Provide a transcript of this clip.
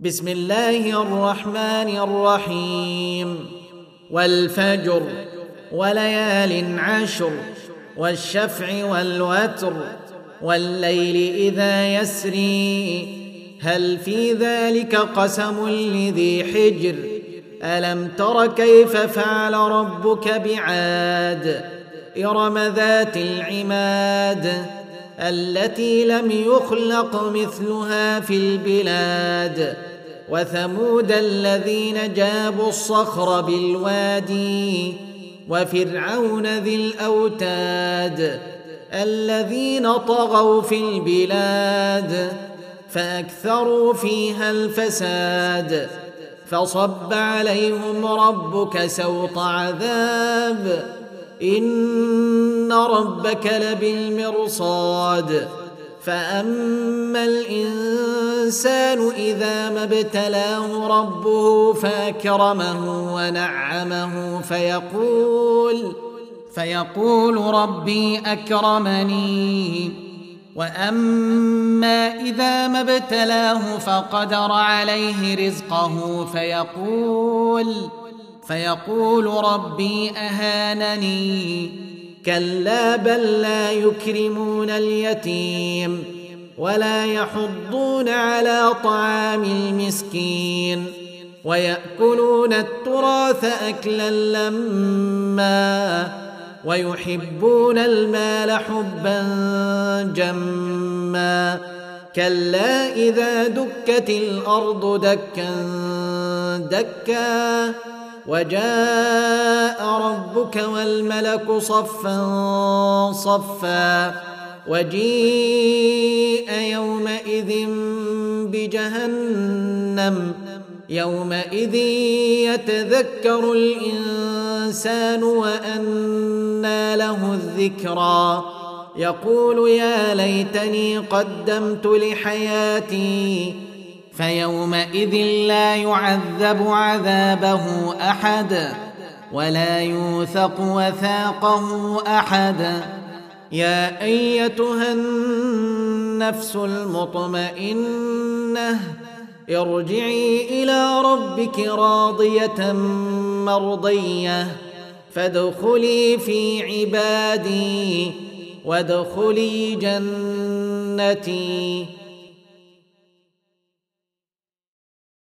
بسم الله الرحمن الرحيم. والفجر وليال عشر والشفع والوتر والليل إذا يسري هل في ذلك قسم لذي حجر ألم تر كيف فعل ربك بعاد إرم ذات العماد التي لم يخلق مثلها في البلاد وثمود الذين جابوا الصخر بالوادي وفرعون ذي الأوتاد الذين طغوا في البلاد فأكثروا فيها الفساد فصب عليهم ربك سوط عذاب إن ربك لبالمرصاد فأما الإنسان إذا ما ابتلاه ربه فأكرمه ونعمه فيقول ربي أكرمني وأما إذا ما ابتلاه فقدر عليه رزقه فيقول ربي أهانني كلا بل لا يكرمون اليتيم ولا يحضون على طعام المسكين ويأكلون التراث أكلا لما ويحبون المال حبا جما كلا إذا دكت الأرض دكا دكا وجاء ربك والملك صفا صفا وجيء يومئذ بجهنم يومئذ يتذكر الإنسان وأنى له الذكرى يقول يا ليتني قدمت لحياتي فيومئذ لا يعذب عذابه أحد ولا يوثق وثاقه أحد يا أيتها النفس المطمئنة ارجعي إلى ربك راضية مرضية فادخلي في عبادي وادخلي جنتي